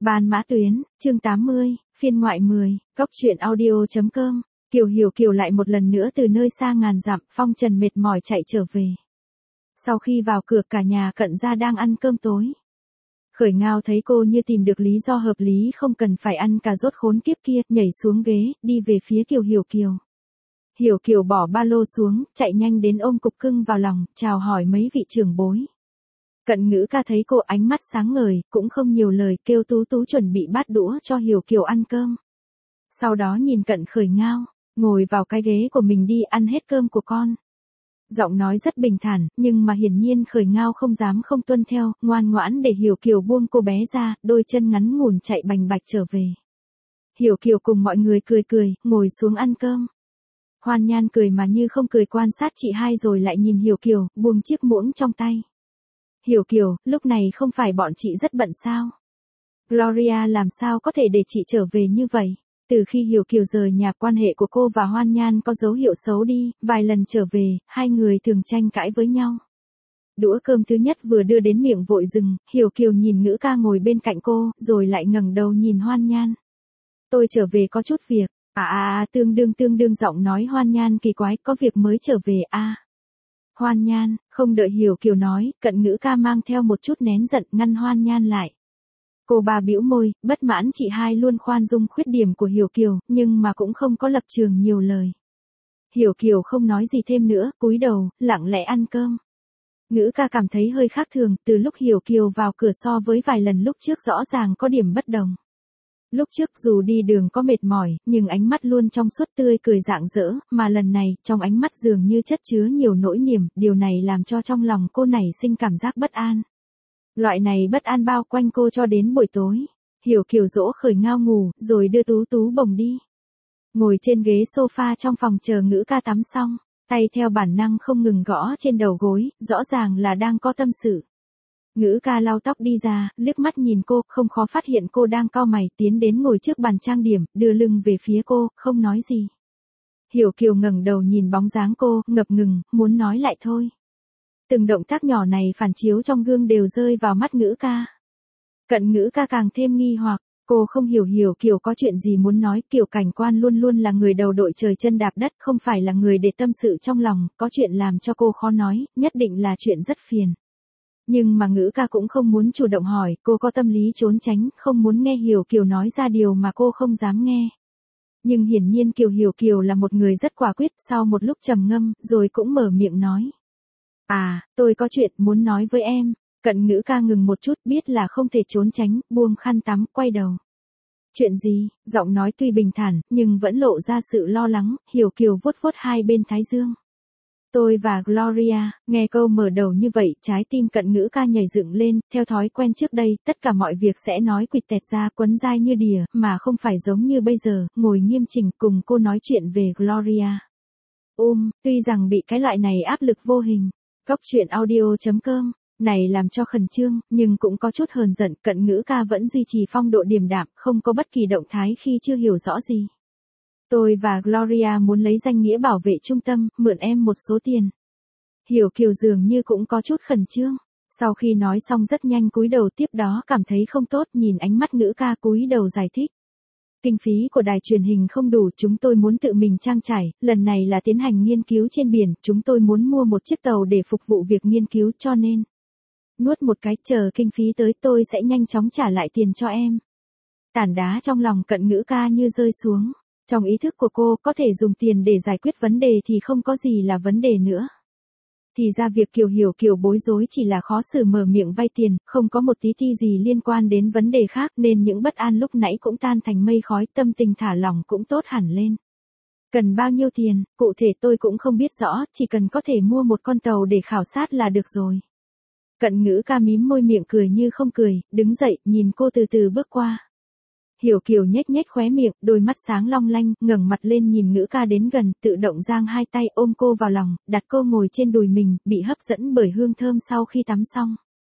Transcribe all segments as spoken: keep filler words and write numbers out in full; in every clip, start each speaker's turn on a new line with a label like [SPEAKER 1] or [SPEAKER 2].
[SPEAKER 1] Ban Mã Tuyến, chương tám mươi, phiên ngoại mười, Cốc truyện audio chấm com. Kiều Hiểu Kiều lại một lần nữa từ nơi xa ngàn dặm, phong trần mệt mỏi chạy trở về. Sau khi vào cửa cả nhà Cận gia đang ăn cơm tối. Khởi Ngao thấy cô như tìm được lý do hợp lý không cần phải ăn cà rốt khốn kiếp kia, nhảy xuống ghế, đi về phía Kiều Hiểu Kiều. Hiểu Kiều bỏ ba lô xuống, chạy nhanh đến ôm cục cưng vào lòng, chào hỏi mấy vị trưởng bối. Cận Ngữ ca thấy cô ánh mắt sáng ngời, cũng không nhiều lời, kêu Tú Tú chuẩn bị bát đũa cho Hiểu Kiều ăn cơm. Sau đó nhìn Cận Khởi Ngao, ngồi vào cái ghế của mình đi, ăn hết cơm của con. Giọng nói rất bình thản, nhưng mà hiển nhiên Khởi Ngao không dám không tuân theo, ngoan ngoãn để Hiểu Kiều buông cô bé ra, đôi chân ngắn ngủn chạy bành bạch trở về. Hiểu Kiều cùng mọi người cười cười, ngồi xuống ăn cơm. Hoan Nhan cười mà như không cười quan sát chị hai rồi lại nhìn Hiểu Kiều, buông chiếc muỗng trong tay. Hiểu Kiều, lúc này không phải bọn chị rất bận sao? Gloria làm sao có thể để chị trở về như vậy? Từ khi Hiểu Kiều rời nhà, quan hệ của cô và Hoan Nhan có dấu hiệu xấu đi, vài lần trở về, hai người thường tranh cãi với nhau. Đũa cơm thứ nhất vừa đưa đến miệng vội dừng, Hiểu Kiều nhìn Ngữ ca ngồi bên cạnh cô, rồi lại ngẩng đầu nhìn Hoan Nhan. Tôi trở về có chút việc. À à à, tương đương tương đương giọng nói Hoan Nhan kỳ quái, có việc mới trở về à. Hoan Nhan, không đợi Hiểu Kiều nói, Cận Ngữ ca mang theo một chút nén giận ngăn Hoan Nhan lại. Cô bà bĩu môi, bất mãn chị hai luôn khoan dung khuyết điểm của Hiểu Kiều, nhưng mà cũng không có lập trường nhiều lời. Hiểu Kiều không nói gì thêm nữa, cúi đầu, lặng lẽ ăn cơm. Ngữ ca cảm thấy hơi khác thường, từ lúc Hiểu Kiều vào cửa so với vài lần lúc trước rõ ràng có điểm bất đồng. Lúc trước dù đi đường có mệt mỏi, nhưng ánh mắt luôn trong suốt tươi cười rạng rỡ, mà lần này, trong ánh mắt dường như chất chứa nhiều nỗi niềm, điều này làm cho trong lòng cô nảy sinh cảm giác bất an. Loại này bất an bao quanh cô cho đến buổi tối. Hiểu Kiều dỗ Khởi Ngao ngủ, rồi đưa Tú Tú bồng đi. Ngồi trên ghế sofa trong phòng chờ Ngữ ca tắm xong, tay theo bản năng không ngừng gõ trên đầu gối, rõ ràng là đang có tâm sự. Ngữ ca lau tóc đi ra, liếc mắt nhìn cô, không khó phát hiện cô đang cau mày, tiến đến ngồi trước bàn trang điểm, đưa lưng về phía cô, không nói gì. Hiểu Kiều ngẩng đầu nhìn bóng dáng cô, ngập ngừng, muốn nói lại thôi. Từng động tác nhỏ này phản chiếu trong gương đều rơi vào mắt Ngữ ca. Cận Ngữ ca càng thêm nghi hoặc, cô không hiểu Hiểu Kiều có chuyện gì muốn nói, Kiều Cảnh Quan luôn luôn là người đầu đội trời chân đạp đất, không phải là người để tâm sự trong lòng, có chuyện làm cho cô khó nói, nhất định là chuyện rất phiền. Nhưng mà Ngữ ca cũng không muốn chủ động hỏi, cô có tâm lý trốn tránh, không muốn nghe Hiểu Kiều nói ra điều mà cô không dám nghe. Nhưng hiển nhiên Kiều Hiểu Kiều là một người rất quả quyết, sau một lúc trầm ngâm, rồi cũng mở miệng nói. À, tôi có chuyện muốn nói với em. Cận Ngữ ca ngừng một chút, biết là không thể trốn tránh, buông khăn tắm, quay đầu. Chuyện gì? Giọng nói tuy bình thản, nhưng vẫn lộ ra sự lo lắng. Hiểu Kiều vuốt vuốt hai bên thái dương. Tôi và Gloria, nghe câu mở đầu như vậy, trái tim Cận Ngữ ca nhảy dựng lên, theo thói quen trước đây, tất cả mọi việc sẽ nói quỵt tẹt ra, quấn dai như đìa, mà không phải giống như bây giờ, ngồi nghiêm chỉnh cùng cô nói chuyện về Gloria. Ôm, tuy rằng bị cái loại này áp lực vô hình, Cốc truyện audio chấm com, này làm cho khẩn trương, nhưng cũng có chút hờn giận, Cận Ngữ ca vẫn duy trì phong độ điềm đạm, không có bất kỳ động thái khi chưa hiểu rõ gì. Tôi và Gloria muốn lấy danh nghĩa bảo vệ trung tâm, mượn em một số tiền. Hiểu Kiều dường như cũng có chút khẩn trương. Sau khi nói xong rất nhanh cúi đầu, tiếp đó cảm thấy không tốt, nhìn ánh mắt Ngữ ca cúi đầu giải thích. Kinh phí của đài truyền hình không đủ, chúng tôi muốn tự mình trang trải, lần này là tiến hành nghiên cứu trên biển, chúng tôi muốn mua một chiếc tàu để phục vụ việc nghiên cứu, cho nên. Nuốt một cái, chờ kinh phí tới tôi sẽ nhanh chóng trả lại tiền cho em. Tảng đá trong lòng Cận Ngữ ca như rơi xuống. Trong ý thức của cô, có thể dùng tiền để giải quyết vấn đề thì không có gì là vấn đề nữa. Thì ra việc Kiều Hiểu Kiều bối rối chỉ là khó xử mở miệng vay tiền, không có một tí ti gì liên quan đến vấn đề khác, nên những bất an lúc nãy cũng tan thành mây khói, tâm tình thả lỏng cũng tốt hẳn lên. Cần bao nhiêu tiền, cụ thể tôi cũng không biết rõ, chỉ cần có thể mua một con tàu để khảo sát là được rồi. Cận Ngữ ca mím môi miệng cười như không cười, đứng dậy, nhìn cô từ từ bước qua. Hiểu Kiều nhếch nhếch khóe miệng, đôi mắt sáng long lanh, ngẩng mặt lên nhìn Ngữ ca đến gần, tự động giang hai tay ôm cô vào lòng, đặt cô ngồi trên đùi mình, bị hấp dẫn bởi hương thơm sau khi tắm xong.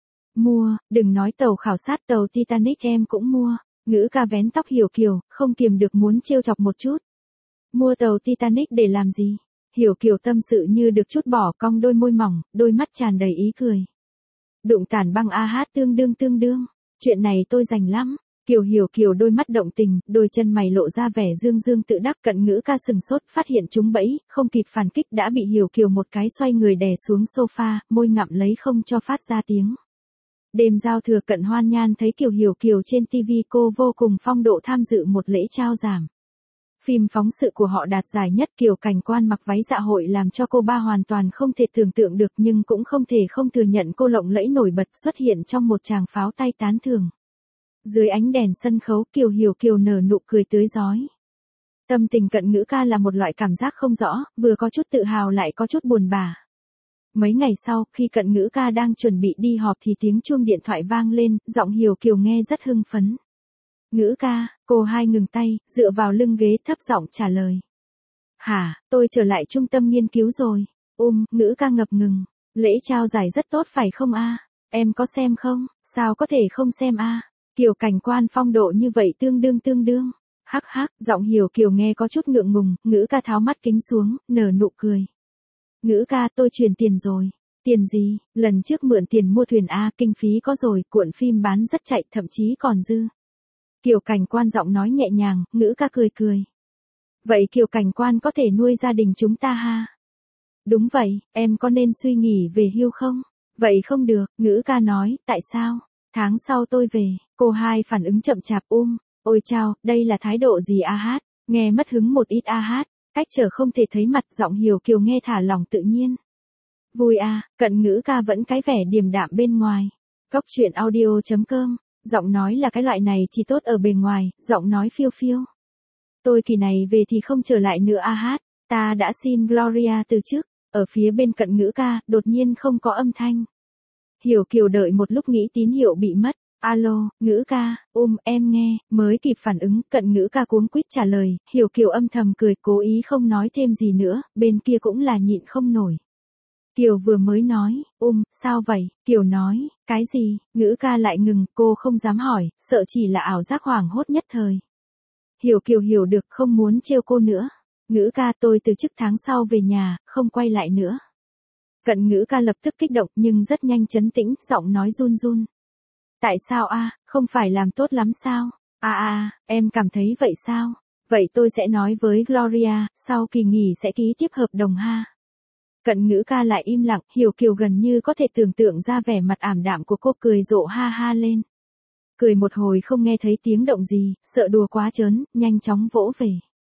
[SPEAKER 1] Mua, đừng nói tàu khảo sát, tàu Titanic em cũng mua. Ngữ ca vén tóc Hiểu Kiều, không kiềm được muốn trêu chọc một chút. Mua tàu Titanic để làm gì? Hiểu Kiều tâm sự như được trút bỏ, cong đôi môi mỏng, đôi mắt tràn đầy ý cười. Đụng tản băng a hát tương đương tương đương. Chuyện này tôi rành lắm. Kiều Hiểu Kiều đôi mắt động tình, đôi chân mày lộ ra vẻ dương dương tự đắc. Cận Ngữ Ca sừng sốt, phát hiện trúng bẫy, không kịp phản kích đã bị Hiểu Kiều một cái xoay người đè xuống sofa, môi ngậm lấy không cho phát ra tiếng. Đêm giao thừa Cận Hoan Nhan thấy Kiều Hiểu Kiều trên ti vi, cô vô cùng phong độ tham dự một lễ trao giảm. Phim phóng sự của họ đạt giải nhất. Kiều Cảnh Quan mặc váy dạ hội làm cho cô ba hoàn toàn không thể tưởng tượng được, nhưng cũng không thể không thừa nhận cô lộng lẫy nổi bật xuất hiện trong một tràng pháo tay tán thưởng. Dưới ánh đèn sân khấu, Kiều Hiểu Kiều nở nụ cười tươi rói. Tâm tình Cận Ngữ Ca là một loại cảm giác không rõ, vừa có chút tự hào lại có chút buồn bã. Mấy ngày sau, khi Cận Ngữ Ca đang chuẩn bị đi họp thì tiếng chuông điện thoại vang lên, giọng Hiểu Kiều nghe rất hưng phấn. Ngữ Ca, cô hai ngừng tay, dựa vào lưng ghế thấp giọng trả lời. Hả, tôi trở lại trung tâm nghiên cứu rồi. Um, Ngữ Ca ngập ngừng. Lễ trao giải rất tốt phải không a? Em có xem không? Sao có thể không xem a? Kiều Cảnh Quan phong độ như vậy tương đương tương đương. Hắc hắc, giọng Hiểu Kiều nghe có chút ngượng ngùng. Ngữ Ca tháo mắt kính xuống, nở nụ cười. Ngữ Ca, tôi chuyển tiền rồi. Tiền gì? Lần trước mượn tiền mua thuyền a, kinh phí có rồi, cuộn phim bán rất chạy, thậm chí còn dư. Kiều Cảnh Quan giọng nói nhẹ nhàng. Ngữ Ca cười cười. Vậy Kiều Cảnh Quan có thể nuôi gia đình chúng ta ha? Đúng vậy, em có nên suy nghĩ về hưu không? Vậy không được, Ngữ Ca nói. Tại sao? Tháng sau tôi về. Cô hai phản ứng chậm chạp. Um, ôi chao, đây là thái độ gì a hát? Nghe mất hứng một ít a hát. Cách trở không thể thấy mặt, giọng Hiểu Kiều nghe thả lỏng tự nhiên. Vui à, Cận Ngữ Ca vẫn cái vẻ điềm đạm bên ngoài. Cóc truyện audio chấm com, giọng nói là cái loại này chỉ tốt ở bề ngoài, giọng nói phiêu phiêu. Tôi kỳ này về thì không trở lại nữa a hát, ta đã xin Gloria từ chức. Ở phía bên Cận Ngữ Ca, đột nhiên không có âm thanh. Hiểu Kiều đợi một lúc nghĩ tín hiệu bị mất. Alo, Ngữ Ca, um, em nghe, mới kịp phản ứng. Cận Ngữ Ca cuống quýt trả lời. Hiểu Kiều âm thầm cười, cố ý không nói thêm gì nữa, bên kia cũng là nhịn không nổi. Kiều vừa mới nói. Um, sao vậy? Kiều nói. Cái gì? Ngữ Ca lại ngừng, cô không dám hỏi, sợ chỉ là ảo giác hoảng hốt nhất thời. Hiểu Kiều hiểu được, không muốn trêu cô nữa. Ngữ Ca, tôi từ chức tháng sau về nhà, không quay lại nữa. Cận Ngữ Ca lập tức kích động nhưng rất nhanh trấn tĩnh, giọng nói run run. Tại sao a? Không phải làm tốt lắm sao? À à, em cảm thấy vậy sao? Vậy tôi sẽ nói với Gloria, sau kỳ nghỉ sẽ ký tiếp hợp đồng ha. Cận Ngữ Ca lại im lặng. Hiểu Kiều gần như có thể tưởng tượng ra vẻ mặt ảm đạm của cô, cười rộ ha ha lên. Cười một hồi không nghe thấy tiếng động gì, sợ đùa quá trớn, nhanh chóng vỗ về.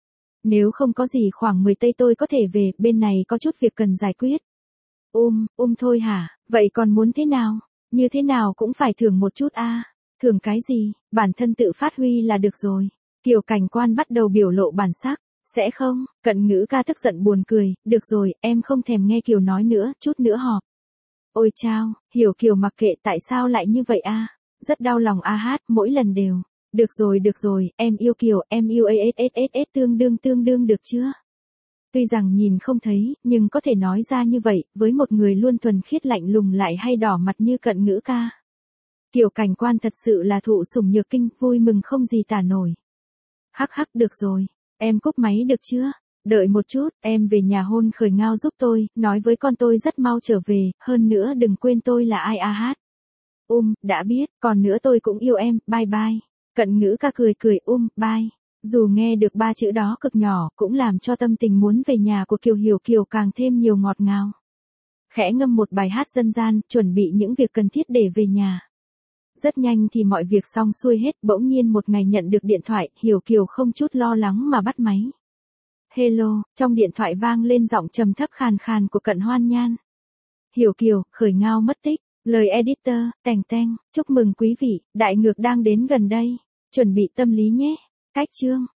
[SPEAKER 1] Nếu không có gì khoảng mười giây tôi có thể về, bên này có chút việc cần giải quyết. Um, um thôi hả, vậy còn muốn thế nào? Như thế nào cũng phải thưởng một chút a. Thưởng cái gì, bản thân tự phát huy là được rồi. Kiều Cảnh Quan bắt đầu biểu lộ bản sắc. Sẽ không? Cận Ngữ Ca tức giận buồn cười. Được rồi, em không thèm nghe Kiều nói nữa, chút nữa họp. Ôi chao, Hiểu Kiều mặc kệ tại sao lại như vậy a. Rất đau lòng a hát, mỗi lần đều. Được rồi được rồi, em yêu Kiều, em yêu ASSSS tương đương tương đương được chưa? Tuy rằng nhìn không thấy, nhưng có thể nói ra như vậy, với một người luôn thuần khiết lạnh lùng lại hay đỏ mặt như Cận Ngữ Ca. Kiều Cảnh Quan thật sự là thụ sủng nhược kinh, vui mừng không gì tả nổi. Hắc hắc, được rồi, em cúp máy được chưa? Đợi một chút, em về nhà hôn khởi ngao giúp tôi, nói với con tôi rất mau trở về, hơn nữa đừng quên tôi là ai a hát. Um, đã biết, còn nữa tôi cũng yêu em, bye bye. Cận Ngữ Ca cười cười. Um, bye. Dù nghe được ba chữ đó cực nhỏ, cũng làm cho tâm tình muốn về nhà của Kiều Hiểu Kiều càng thêm nhiều ngọt ngào. Khẽ ngâm một bài hát dân gian, chuẩn bị những việc cần thiết để về nhà. Rất nhanh thì mọi việc xong xuôi hết, bỗng nhiên một ngày nhận được điện thoại, Hiểu Kiều không chút lo lắng mà bắt máy. Hello, trong điện thoại vang lên giọng trầm thấp khàn khàn của Cận Hoan Nhan. Hiểu Kiều, khởi ngao mất tích. Lời editor, tèng teng, chúc mừng quý vị, đại ngược đang đến gần đây. Chuẩn bị tâm lý nhé. Cách chương.